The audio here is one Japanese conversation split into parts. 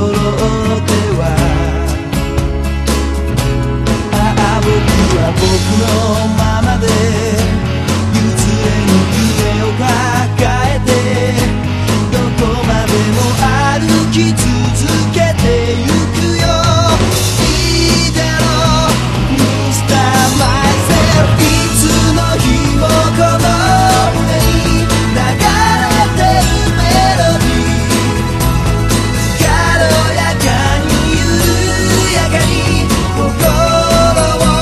では僕は僕のままで譲れぬ夢を抱えてどこまでも歩き続けてゆくよいいだろう Mr. Myself いつの日もこの胸に流れてるメロディー軽やかに緩やかに心を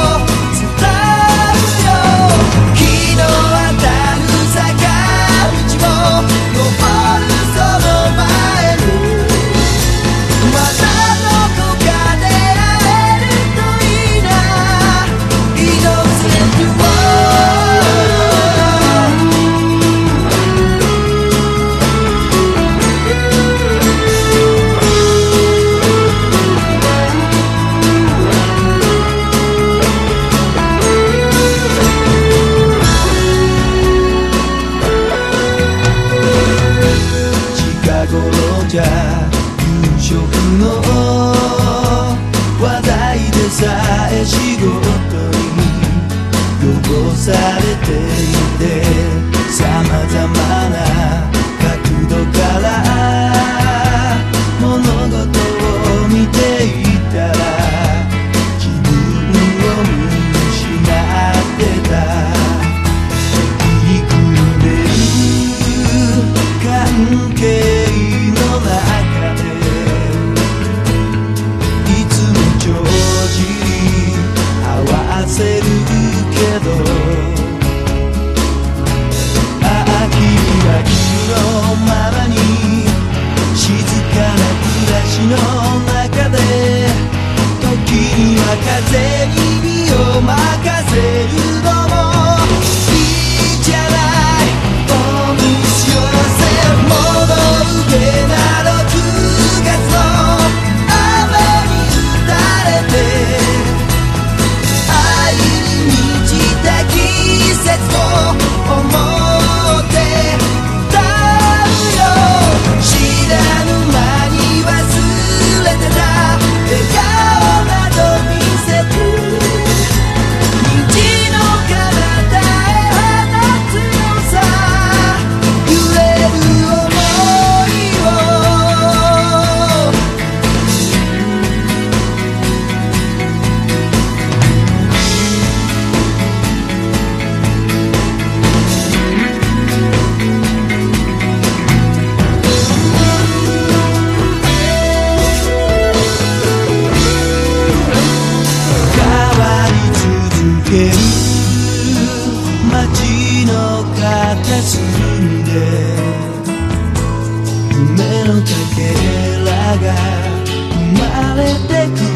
夕食の話題でさえ仕事に汚されていて様々な角度から物事を見ていたら自分を見失ってた入り組んでる関係せるけど君は君のままに静かな暮らしの中で時には風に身を任せるのもいいじゃない Oh miss yourself 戻るけなど9月の雨に打たれて季節を思って歌うよ知らぬ間に忘れてた笑顔など見せて虹の彼方へ放つよさ揺れる想いを街の片隅で夢のかけらが生まれてくる